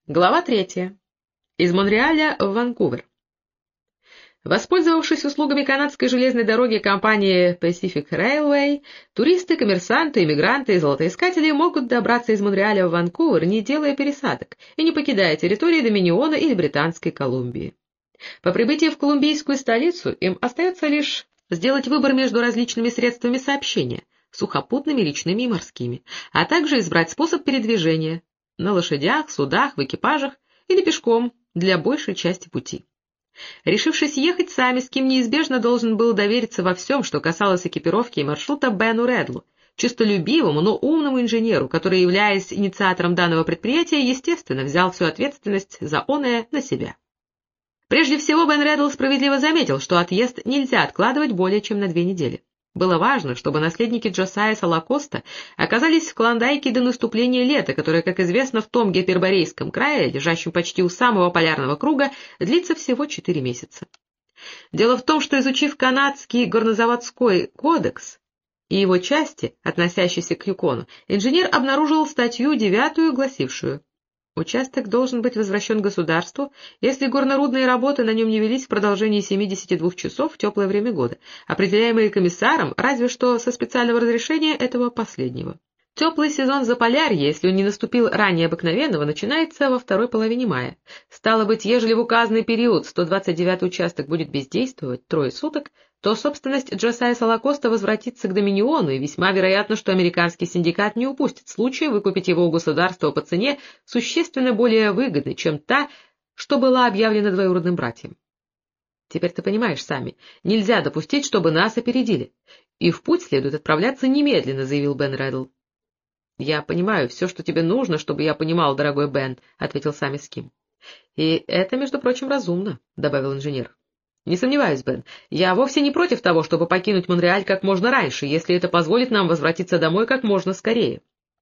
Глава 3. Из Монреаля в Ванкувер. Воспользовавшись услугами канадской железной дороги компании Pacific Railway, туристы, коммерсанты, иммигранты и золотоискатели могут добраться из Монреаля в Ванкувер, не делая пересадок и не покидая территории Доминиона или Британской Колумбии. По прибытии в колумбийскую столицу им остается лишь сделать выбор между различными средствами сообщения, сухопутными, речными и морскими, а также избрать способ передвижения на лошадях, судах, в экипажах или пешком для большей части пути. Решившись ехать сами, с кем неизбежно должен был довериться во всем, что касалось экипировки и маршрута, Бену Редлу, честолюбивому, но умному инженеру, который, являясь инициатором данного предприятия, естественно, взял всю ответственность за оное на себя. Прежде всего, Бен Редл справедливо заметил, что отъезд нельзя откладывать более чем на 2 недели. Было важно, чтобы наследники Джосайя Салакоста оказались в Клондайке до наступления лета, которое, как известно, в том гиперборейском крае, лежащем почти у самого полярного круга, длится всего 4 месяца. Дело в том, что, изучив канадский горнозаводской кодекс и его части, относящиеся к Юкону, инженер обнаружил статью 9, гласившую: участок должен быть возвращен государству, если горнорудные работы на нем не велись в продолжении 72 часов в теплое время года, определяемые комиссаром разве что со специального разрешения этого последнего. Теплый сезон Заполярья, если он не наступил ранее обыкновенного, начинается во второй половине мая. Стало быть, ежели в указанный период 129-й участок будет бездействовать 3 суток, то собственность Джосайя Салакоста возвратится к Доминиону, и весьма вероятно, что американский синдикат не упустит случая выкупить его у государства по цене существенно более выгодной, чем та, что была объявлена двоюродным братьям. Теперь ты понимаешь сами, нельзя допустить, чтобы нас опередили, и в путь следует отправляться немедленно, заявил Бен Редл. — Я понимаю все, что тебе нужно, чтобы я понимал, дорогой Бен, — ответил Сами Ским. — И это, между прочим, разумно, — добавил инженер. — Не сомневаюсь, Бен, я вовсе не против того, чтобы покинуть Монреаль как можно раньше, если это позволит нам возвратиться домой как можно скорее.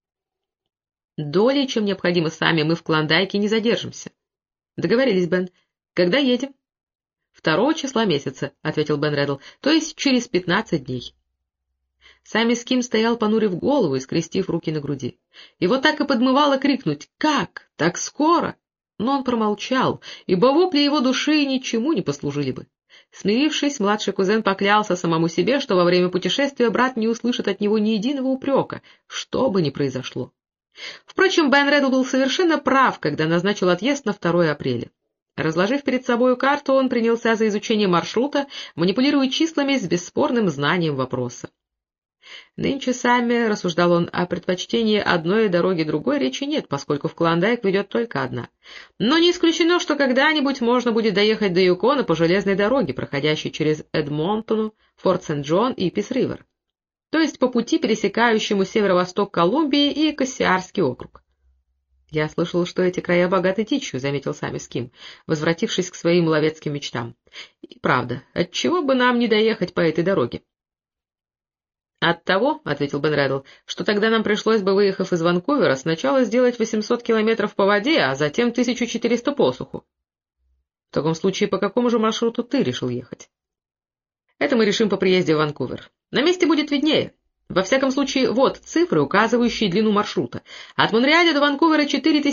Долей, чем необходимо сами, мы в Клондайке не задержимся. — Договорились, Бен. Когда едем? — 2 числа месяца, — ответил Бен Редл, — то есть через 15 дней. Сами Ским стоял, понурив голову и скрестив руки на груди. Его так и подмывало крикнуть: «Как? Так скоро?» Но он промолчал, ибо вопли его души ничему не послужили бы. Смирившись, младший кузен поклялся самому себе, что во время путешествия брат не услышит от него ни единого упрека, что бы ни произошло. Впрочем, Бен Редл был совершенно прав, когда назначил отъезд на 2 апреля. Разложив перед собою карту, он принялся за изучение маршрута, манипулируя числами с бесспорным знанием вопроса. Нынче сами, рассуждал он, о предпочтении одной дороги другой речи нет, поскольку в Клондайк ведет только одна. Но не исключено, что когда-нибудь можно будет доехать до Юкона по железной дороге, проходящей через Эдмонтону, Форт Сент-Джон и Пис-Ривер, то есть по пути, пересекающему северо-восток Колумбии и Кассиарский округ. Я слышал, что эти края богаты дичью, — заметил Сами Ским, возвратившись к своим ловецким мечтам. И правда, отчего бы нам не доехать по этой дороге? «Оттого, — ответил Бен Редл, — что тогда нам пришлось бы, выехав из Ванкувера, сначала сделать 800 километров по воде, а затем 1400 по суху. В таком случае, по какому же маршруту ты решил ехать?» «Это мы решим по приезде в Ванкувер. На месте будет виднее. Во всяком случае, вот цифры, указывающие длину маршрута. От Монреаля до Ванкувера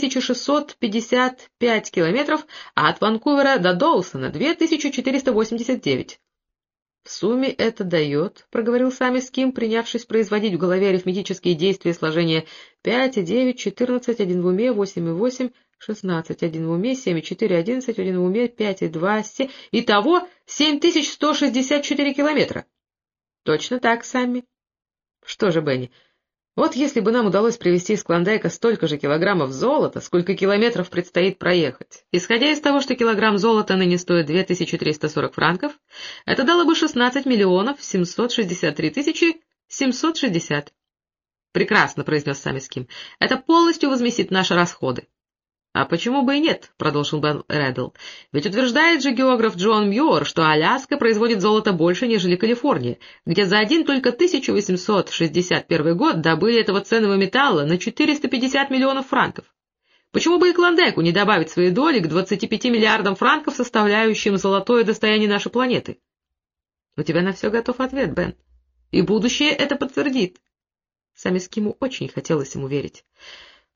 4655 километров, а от Ванкувера до Доусона 2489. В сумме это дает, — проговорил Сами Ским, принявшись производить в голове арифметические действия сложения: 5 и 9, 14, 1 в уме, 8 и 8, 16, 1 в уме, 7 и 4, 11, 1 в уме, 5 и 2, 7. Итого 7164 километра. — Точно так, Самми. — Что же, Бенни, вот если бы нам удалось привезти из Клондайка столько же килограммов золота, сколько километров предстоит проехать, исходя из того, что килограмм золота ныне стоит 2340 франков, это дало бы 16 миллионов 763 тысячи 760. — Прекрасно, — произнес Сами Ским, — это полностью возместит наши расходы. — А почему бы и нет, — продолжил Бен Редл, — ведь утверждает же географ Джон Мьюар, что Аляска производит золото больше, нежели Калифорния, где за один только 1861 год добыли этого ценного металла на 450 миллионов франков. Почему бы и Клондайку не добавить свои доли к 25 миллиардам франков, составляющим золотое достояние нашей планеты? У тебя на все готов ответ, Бен, и будущее это подтвердит. Сами Скиму очень хотелось ему верить.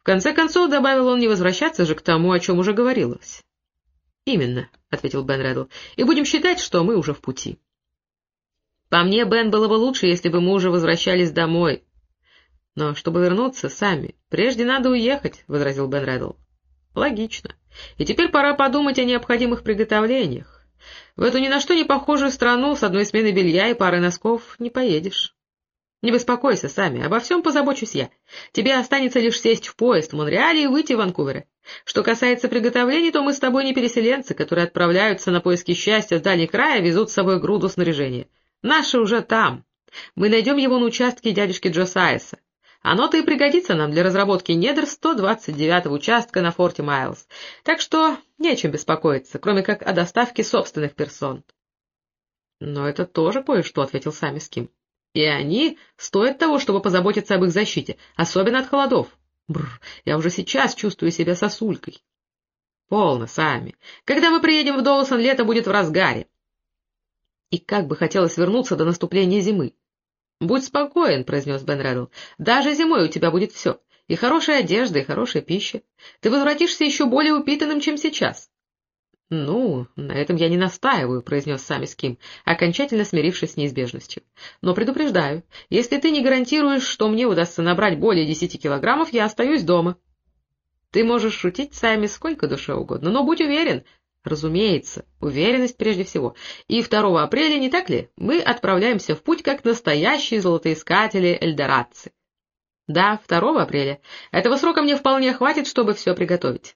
В конце концов, добавил он, не возвращаться же к тому, о чем уже говорилось. — Именно, — ответил Бен Реддл, — и будем считать, что мы уже в пути. — По мне, Бен, было бы лучше, если бы мы уже возвращались домой. — Но чтобы вернуться сами, прежде надо уехать, — возразил Бен Реддл. — Логично. И теперь пора подумать о необходимых приготовлениях. В эту ни на что не похожую страну с одной сменой белья и парой носков не поедешь. Не беспокойся, Сами, обо всем позабочусь я. Тебе останется лишь сесть в поезд в Монреале и выйти в Ванкувере. Что касается приготовлений, то мы с тобой не переселенцы, которые отправляются на поиски счастья в дальний край и везут с собой груду снаряжения. Наши уже там. Мы найдем его на участке дядюшки Джосайса. Оно-то и пригодится нам для разработки недр 129-го участка на Форте Майлз. Так что не о чем беспокоиться, кроме как о доставке собственных персон. — Но это тоже кое-что, — ответил Сами Ским. — И они стоят того, чтобы позаботиться об их защите, особенно от холодов. Бррр, я уже сейчас чувствую себя сосулькой. — Полно, Сами. Когда мы приедем в Доусон, лето будет в разгаре. И как бы хотелось вернуться до наступления зимы. — Будь спокоен, — произнес Бен Реддл. — Даже зимой у тебя будет все. И хорошая одежда, и хорошая пища. Ты возвратишься еще более упитанным, чем сейчас. — Ну, на этом я не настаиваю, — произнес Сами Ским, окончательно смирившись с неизбежностью. — Но предупреждаю, если ты не гарантируешь, что мне удастся набрать более 10 килограммов, я остаюсь дома. Ты можешь шутить, Сами, сколько душе угодно, но будь уверен. Разумеется, уверенность прежде всего. И 2 апреля, не так ли, мы отправляемся в путь как настоящие золотоискатели-эльдорадцы. Да, 2 апреля. Этого срока мне вполне хватит, чтобы все приготовить.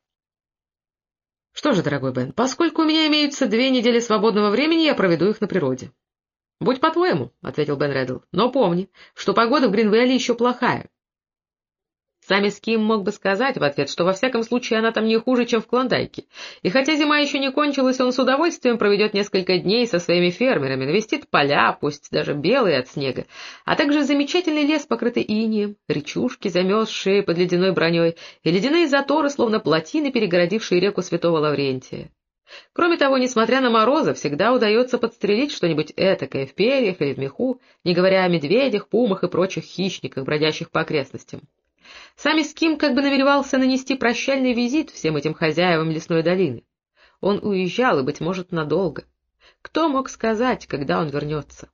Что же, дорогой Бен, поскольку у меня имеются 2 недели свободного времени, я проведу их на природе. — Будь по-твоему, — ответил Бен Реддл, — но помни, что погода в Гринвейле еще плохая. Сами Ским мог бы сказать в ответ, что во всяком случае она там не хуже, чем в Клондайке, и хотя зима еще не кончилась, он с удовольствием проведет несколько дней со своими фермерами, навестит поля, пусть даже белые от снега, а также замечательный лес, покрытый инеем, речушки, замерзшие под ледяной броней, и ледяные заторы, словно плотины, перегородившие реку Святого Лаврентия. Кроме того, несмотря на морозы, всегда удается подстрелить что-нибудь этакое в перьях или в меху, не говоря о медведях, пумах и прочих хищниках, бродящих по окрестностям. Сами Ским как бы намеревался нанести прощальный визит всем этим хозяевам лесной долины. Он уезжал, и, быть может, надолго. Кто мог сказать, когда он вернется?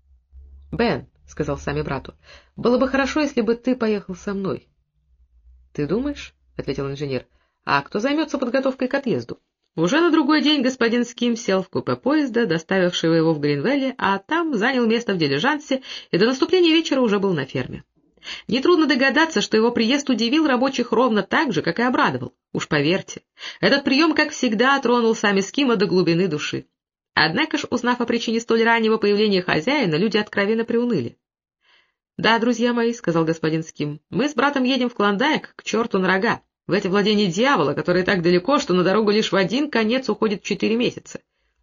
— Бен, — сказал Сами брату, — было бы хорошо, если бы ты поехал со мной. — Ты думаешь? — ответил инженер. — А кто займется подготовкой к отъезду? Уже на другой день господин Ским сел в купе поезда, доставившего его в Гринвелле, а там занял место в дилижансе и до наступления вечера уже был на ферме. Нетрудно догадаться, что его приезд удивил рабочих ровно так же, как и обрадовал. Уж поверьте, этот прием, как всегда, тронул Сами Скима до глубины души. Однако ж, узнав о причине столь раннего появления хозяина, люди откровенно приуныли. — Да, друзья мои, — сказал господин Ским, — мы с братом едем в Клондайк, к черту на рога, в эти владения дьявола, которые так далеко, что на дорогу лишь в один конец уходит 4 месяца.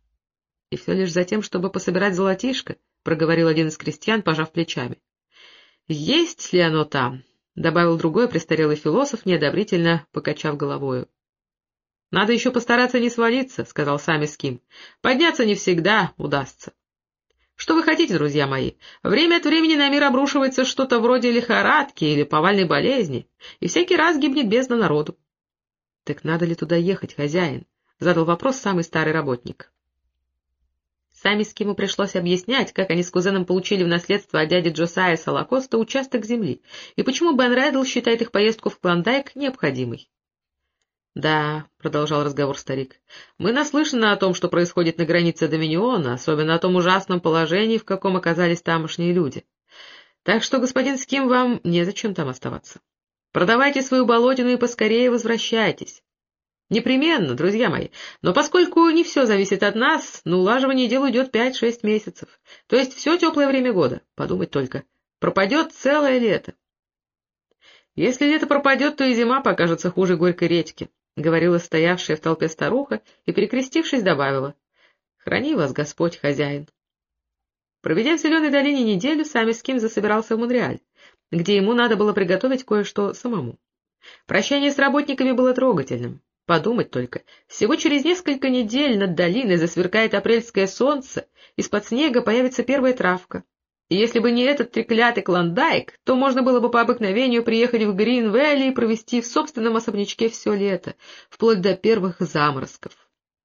— И все лишь за тем, чтобы пособирать золотишко, — проговорил один из крестьян, пожав плечами. — Есть ли оно там? — добавил другой престарелый философ, неодобрительно покачав головою. — Надо еще постараться не свалиться, — сказал Сами Ским. — Подняться не всегда удастся. Что вы хотите, друзья мои? Время от времени на мир обрушивается что-то вроде лихорадки или повальной болезни, и всякий раз гибнет бездна народу. — Так надо ли туда ехать, хозяин? — задал вопрос самый старый работник. Сами Скиму пришлось объяснять, как они с кузеном получили в наследство от дяди Джосайя Салакоста участок земли, и почему Бен Реддл считает их поездку в Клондайк необходимой. — Да, — продолжал разговор старик, — мы наслышаны о том, что происходит на границе Доминиона, особенно о том ужасном положении, в каком оказались тамошние люди. Так что, господин Ским, вам незачем там оставаться. Продавайте свою болотину и поскорее возвращайтесь. Непременно, друзья мои, но поскольку не все зависит от нас, на улаживание дел уйдет 5-6 месяцев, то есть все теплое время года, подумать только, пропадет целое лето. Если лето пропадет, то и зима покажется хуже горькой редьки, — говорила стоявшая в толпе старуха и, перекрестившись, добавила: — Храни вас Господь, хозяин. Проведя в Зеленой долине неделю, Сами Ским засобирался в Монреаль, где ему надо было приготовить кое-что самому. Прощание с работниками было трогательным. Подумать только, всего через несколько недель над долиной засверкает апрельское солнце, из-под снега появится первая травка, И если бы не этот треклятый Клондайк, то можно было бы по обыкновению приехать в Грин-Вэлли и провести в собственном особнячке все лето, вплоть до первых заморозков.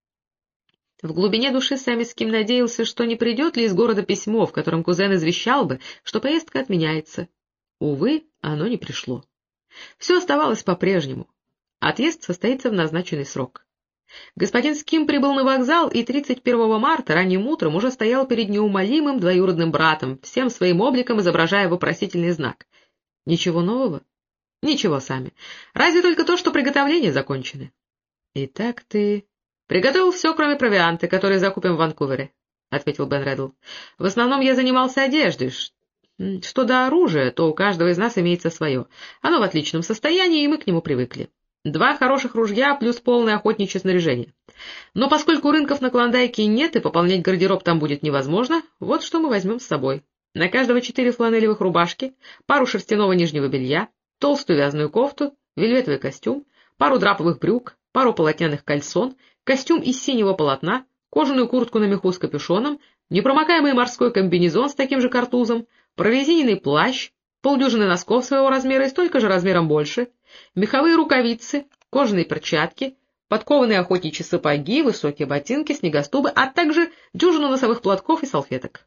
В глубине души Сэмми Ским надеялся, что не придет ли из города письмо, в котором кузен извещал бы, что поездка отменяется. Увы, оно не пришло. Все оставалось по-прежнему. Отъезд состоится в назначенный срок. Господин Ским прибыл на вокзал и 31 марта ранним утром уже стоял перед неумолимым двоюродным братом, всем своим обликом изображая вопросительный знак. Ничего нового? Ничего сами. Разве только то, что приготовления закончены. Итак, ты... «Приготовил все, кроме провианта, который закупим в Ванкувере», — ответил Бен Реддл. «В основном я занимался одеждой. Что до оружия, то у каждого из нас имеется свое. Оно в отличном состоянии, и мы к нему привыкли. 2 хороших ружья плюс полное охотничье снаряжение. Но поскольку рынков на Клондайке нет и пополнять гардероб там будет невозможно, вот что мы возьмем с собой. На каждого 4 фланелевых рубашки, пару шерстяного нижнего белья, толстую вязаную кофту, вельветовый костюм, пару драповых брюк, пару полотняных кальсон, костюм из синего полотна, кожаную куртку на меху с капюшоном, непромокаемый морской комбинезон с таким же картузом, прорезиненный плащ, полдюжины носков своего размера и столько же размером больше, меховые рукавицы, кожаные перчатки, подкованные охотничьи сапоги, высокие ботинки, снегоступы, а также дюжину носовых платков и салфеток.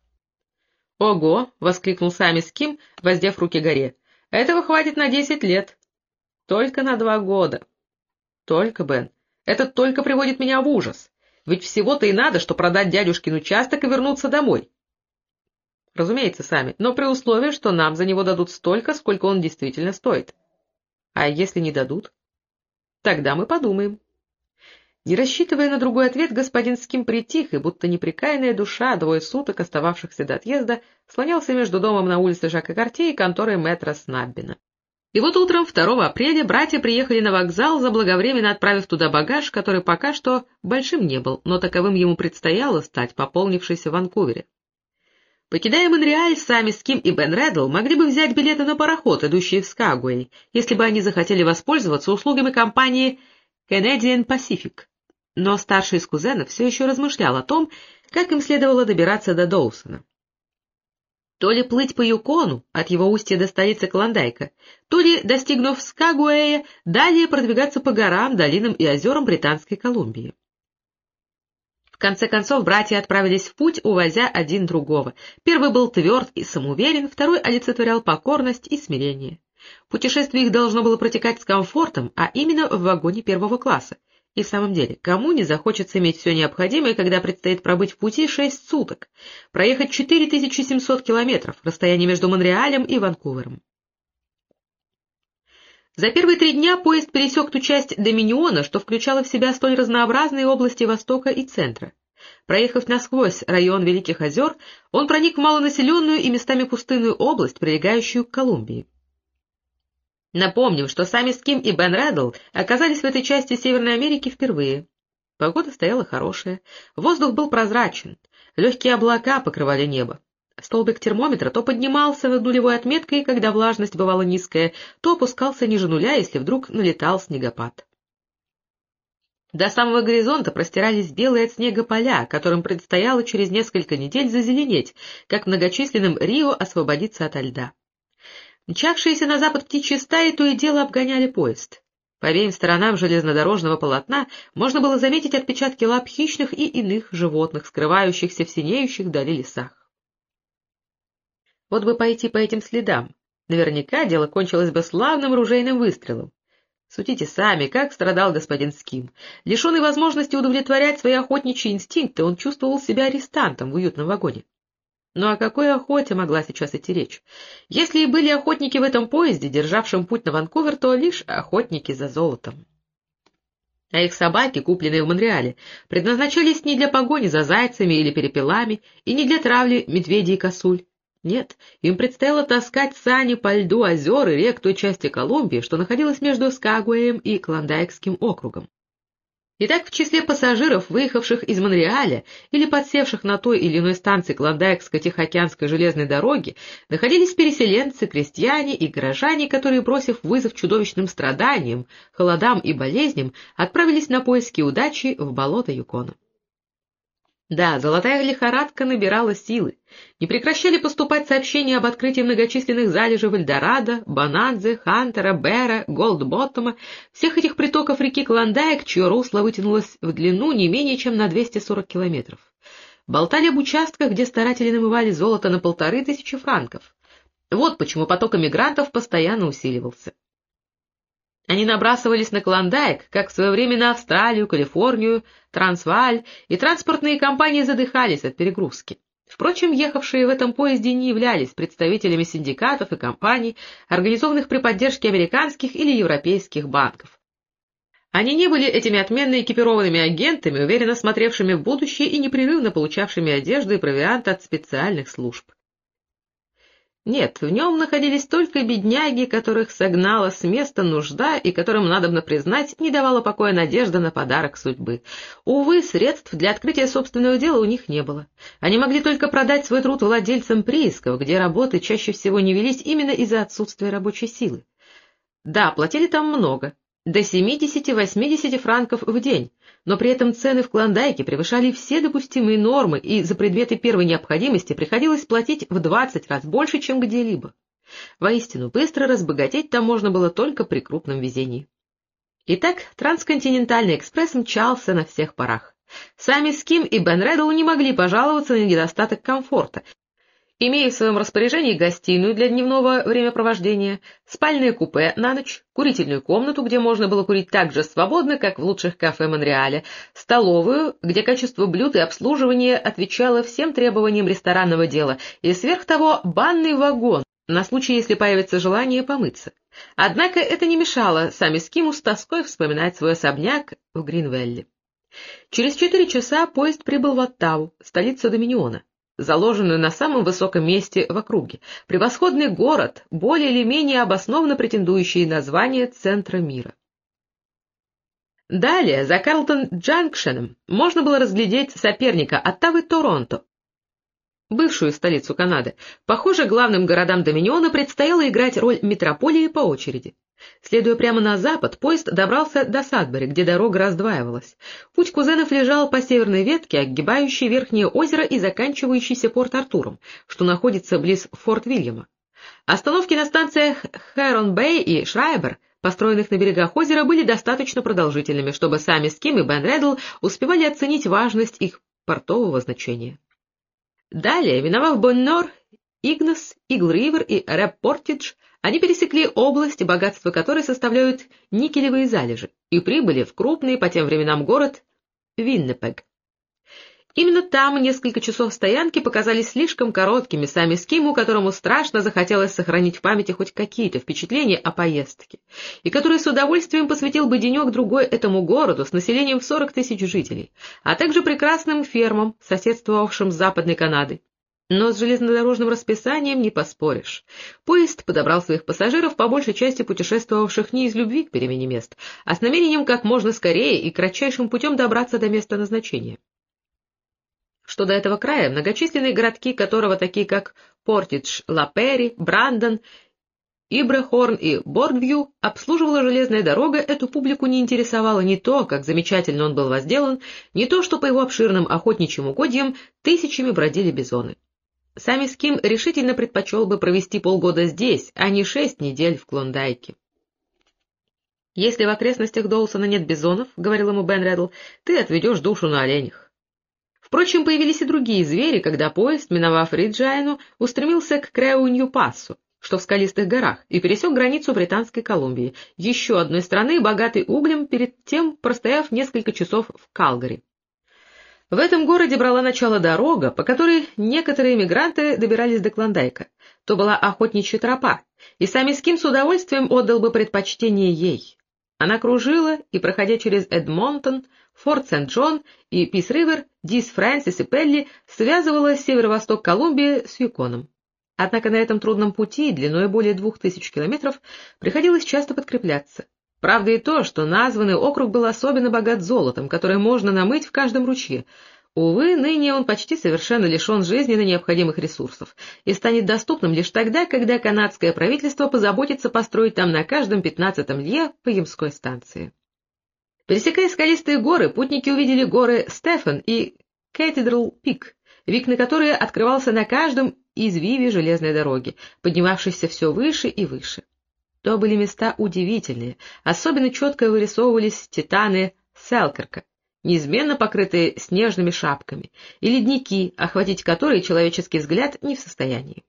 «Ого!» — воскликнул Сэмми Ским, воздев руки горе. «Этого хватит на 10 лет. Только на 2 года. Только, Бен. Это только приводит меня в ужас. Ведь всего-то и надо, что продать дядюшкин участок и вернуться домой. Разумеется, сами, но при условии, что нам за него дадут столько, сколько он действительно стоит. А если не дадут? Тогда мы подумаем». Не рассчитывая на другой ответ, господин Ским притих, и будто непрекаянная душа 2 суток, остававшихся до отъезда, слонялся между домом на улице Жака Картье и конторой мэтра Снаббина. И вот утром 2 апреля братья приехали на вокзал, заблаговременно отправив туда багаж, который пока что большим не был, но таковым ему предстояло стать, пополнившись в Ванкувере. Покидая Монреаль, Сэмми Ским и Бен Реддл могли бы взять билеты на пароход, идущий в Скагуэй, если бы они захотели воспользоваться услугами компании Canadian Pacific. Но старший из кузенов все еще размышлял о том, как им следовало добираться до Доусона. То ли плыть по Юкону, от его устья до столицы Клондайка, то ли, достигнув Скагуэя, далее продвигаться по горам, долинам и озерам Британской Колумбии. В конце концов, братья отправились в путь, увозя один другого. Первый был тверд и самоуверен, второй олицетворял покорность и смирение. Путешествие их должно было протекать с комфортом, а именно в вагоне 1-го класса. И в самом деле, кому не захочется иметь все необходимое, когда предстоит пробыть в пути 6 суток, проехать 4700 километров, расстояние между Монреалем и Ванкувером. За первые 3 дня поезд пересек ту часть Доминиона, что включала в себя столь разнообразные области Востока и Центра. Проехав насквозь район Великих озер, он проник в малонаселенную и местами пустынную область, прилегающую к Колумбии. Напомним, что Сэмми Ским и Бен Реддл оказались в этой части Северной Америки впервые. Погода стояла хорошая, воздух был прозрачен, легкие облака покрывали небо. Столбик термометра то поднимался над нулевой отметкой, когда влажность бывала низкая, то опускался ниже нуля, если вдруг налетал снегопад. До самого горизонта простирались белые от снега поля, которым предстояло через несколько недель зазеленеть, как многочисленным Рио освободиться ото льда. Мчавшиеся на запад птичьи стаи то и дело обгоняли поезд. По обеим сторонам железнодорожного полотна можно было заметить отпечатки лап хищных и иных животных, скрывающихся в синеющих вдали лесах. Вот бы пойти по этим следам. Наверняка дело кончилось бы славным ружейным выстрелом. Судите сами, как страдал господин Ским. Лишенный возможности удовлетворять свои охотничьи инстинкты, он чувствовал себя арестантом в уютном вагоне. Но о какой охоте могла сейчас идти речь? Если и были охотники в этом поезде, державшем путь на Ванкувер, то лишь охотники за золотом. А их собаки, купленные в Монреале, предназначались не для погони за зайцами или перепелами и не для травли медведей и косуль. Нет, им предстояло таскать сани по льду озер и рек той части Колумбии, что находилась между Скагуэем и Клондайкским округом. Итак, в числе пассажиров, выехавших из Монреаля или подсевших на той или иной станции Клондайкско-Тихоокеанской железной дороги, находились переселенцы, крестьяне и горожане, которые, бросив вызов чудовищным страданиям, холодам и болезням, отправились на поиски удачи в болото Юкона. Да, золотая лихорадка набирала силы. Не прекращали поступать сообщения об открытии многочисленных залежей Эльдорадо, Бонанзе, Хантера, Бера, Голдботтома, всех этих притоков реки Клондайк, чье русло вытянулось в длину не менее чем на 240 километров. Болтали об участках, где старатели намывали золото на 1500 франков. Вот почему поток эмигрантов постоянно усиливался. Они набрасывались на Клондайк, как в свое время на Австралию, Калифорнию, Трансвааль, и транспортные компании задыхались от перегрузки. Впрочем, ехавшие в этом поезде не являлись представителями синдикатов и компаний, организованных при поддержке американских или европейских банков. Они не были этими отменно экипированными агентами, уверенно смотревшими в будущее и непрерывно получавшими одежду и провиант от специальных служб. Нет, в нем находились только бедняги, которых согнала с места нужда и которым, надобно признать, не давала покоя надежда на подарок судьбы. Увы, средств для открытия собственного дела у них не было. Они могли только продать свой труд владельцам приисков, где работы чаще всего не велись именно из-за отсутствия рабочей силы. Да, платили там много, до 70-80 франков в день, но при этом цены в Клондайке превышали все допустимые нормы, и за предметы первой необходимости приходилось платить в 20 раз больше, чем где-либо. Воистину, быстро разбогатеть там можно было только при крупном везении. Итак, трансконтинентальный экспресс мчался на всех парах. Сами Ским и Бен Реддл не могли пожаловаться на недостаток комфорта, имея в своем распоряжении гостиную для дневного времяпровождения, спальное купе на ночь, курительную комнату, где можно было курить так же свободно, как в лучших кафе Монреаля, столовую, где качество блюд и обслуживание отвечало всем требованиям ресторанного дела, и сверх того банный вагон, на случай, если появится желание помыться. Однако это не мешало сами Скиму с тоской вспоминать свой особняк в Гринвелле. Через 4 часа поезд прибыл в Оттаву, столицу Доминиона, заложенную на самом высоком месте в округе, превосходный город, более или менее обоснованно претендующий на звание центра мира. Далее, за Карлтон-Джанкшеном, можно было разглядеть соперника Оттавы Торонто, бывшую столицу Канады. Похоже, главным городам Доминиона предстояло играть роль метрополии по очереди. Следуя прямо на запад, поезд добрался до Садбери, где дорога раздваивалась. Путь кузенов лежал по северной ветке, огибающей Верхнее озеро и заканчивающейся Порт-Артуром, что находится близ Форт-Вильяма. Остановки на станциях Хэрон-Бэй и Шрайбер, построенных на берегах озера, были достаточно продолжительными, чтобы сами Ским и Бен Реддл успевали оценить важность их портового значения. Далее, миновав Боннор, Игнес, Игл-Ривер и Рэп-Портидж, они пересекли область, богатство которой составляют никелевые залежи, и прибыли в крупный по тем временам город Виннипег. Именно там несколько часов стоянки показались слишком короткими сами Скиму, которому страшно захотелось сохранить в памяти хоть какие-то впечатления о поездке, и который с удовольствием посвятил бы денек-другой этому городу с населением в 40 000 жителей, а также прекрасным фермам, соседствовавшим с Западной Канадой. Но с железнодорожным расписанием не поспоришь. Поезд подобрал своих пассажиров, по большей части путешествовавших не из любви к перемене мест, а с намерением как можно скорее и кратчайшим путем добраться до места назначения. Что до этого края, многочисленные городки которого, такие как Портидж, Ла-Перри, Брандон, Ибрахорн и Бордвью, обслуживала железная дорога, эту публику не интересовало ни то, как замечательно он был возделан, ни то, что по его обширным охотничьим угодьям тысячами бродили бизоны. Сами Ским решительно предпочел бы провести полгода здесь, а не 6 недель в Клондайке. «Если в окрестностях Доусона нет бизонов, — говорил ему Бен Реддл, — ты отведешь душу на оленях». Впрочем, появились и другие звери, когда поезд, миновав Риджайну, устремился к Креунью-Пассу, что в скалистых горах, и пересек границу Британской Колумбии, еще одной страны, богатой углем, перед тем простояв несколько часов в Калгари. В этом городе брала начало дорога, по которой некоторые эмигранты добирались до Клондайка. То была охотничья тропа, и сами Ским с удовольствием отдал бы предпочтение ей. Она кружила, и, проходя через Эдмонтон, Форт Сент-Джон и Пис-Ривер, Дис-Фрэнсис и Пелли, связывала северо-восток Колумбии с Юконом. Однако на этом трудном пути, длиной более 2000 километров, приходилось часто подкрепляться. Правда и то, что названный округ был особенно богат золотом, которое можно намыть в каждом ручье. Увы, ныне он почти совершенно лишен жизненно необходимых ресурсов и станет доступным лишь тогда, когда канадское правительство позаботится построить там на каждом 15-м лье по Ямской станции. Пересекая скалистые горы, путники увидели горы Стефан и Cathedral Peak, вид на который открывался на каждом извиве железной дороги, поднимавшейся все выше и выше. То были места удивительные, особенно четко вырисовывались титаны Селкирка, неизменно покрытые снежными шапками, и ледники, охватить которые человеческий взгляд не в состоянии.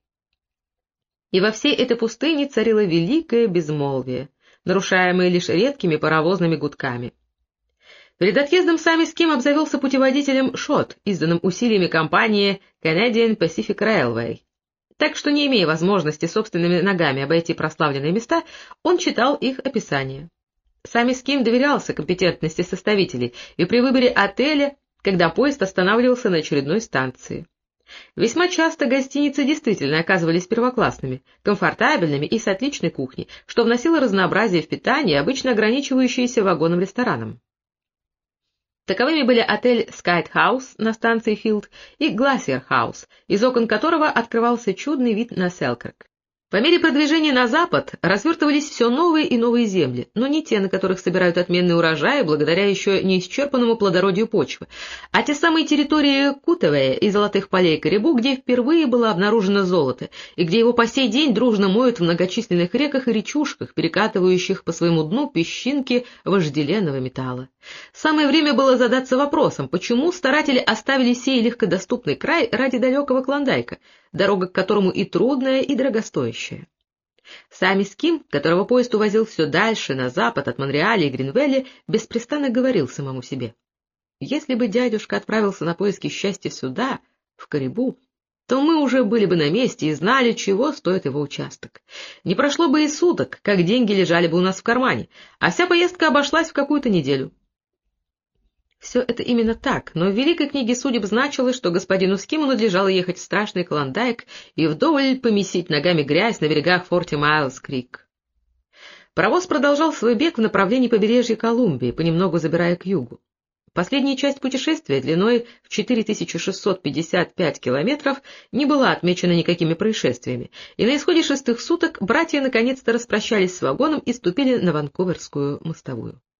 И во всей этой пустыне царило великое безмолвие, нарушаемое лишь редкими паровозными гудками. Перед отъездом Сами Ским обзавелся путеводителем ШОТ, изданным усилиями компании Canadian Pacific Railway. Так что, не имея возможности собственными ногами обойти прославленные места, он читал их описания. Сами Ским доверялся компетентности составителей и при выборе отеля, когда поезд останавливался на очередной станции. Весьма часто гостиницы действительно оказывались первоклассными, комфортабельными и с отличной кухней, что вносило разнообразие в питание, обычно ограничивающееся вагоном-рестораном. Таковыми были отель Скайт Хаус на станции Филд и Гласиер Хаус, из окон которого открывался чудный вид на Селкирк. По мере продвижения на запад развертывались все новые и новые земли, но не те, на которых собирают отменные урожаи благодаря еще неисчерпанному плодородию почвы, а те самые территории Кутавея и Золотых полей Карибу, где впервые было обнаружено золото, и где его по сей день дружно моют в многочисленных реках и речушках, перекатывающих по своему дну песчинки вожделенного металла. Самое время было задаться вопросом, почему старатели оставили сей легкодоступный край ради далекого Клондайка, дорога к которому и трудная, и дорогостоящая. Сами Ским, которого поезд увозил все дальше, на запад, от Монреаля и Гринвелля, беспрестанно говорил самому себе: «Если бы дядюшка отправился на поиски счастья сюда, в Карибу, то мы уже были бы на месте и знали, чего стоит его участок. Не прошло бы и суток, как деньги лежали бы у нас в кармане, а вся поездка обошлась в какую-то неделю». Все это именно так, но в Великой книге судеб значилось, что господину Скиму надлежало ехать в страшный Клондайк и вдоволь помесить ногами грязь на берегах Форти Майлз-Крик. Паровоз продолжал свой бег в направлении побережья Колумбии, понемногу забирая к югу. Последняя часть путешествия, длиной в 4655 километров, не была отмечена никакими происшествиями, и на исходе 6 суток братья наконец-то распрощались с вагоном и ступили на Ванкуверскую мостовую.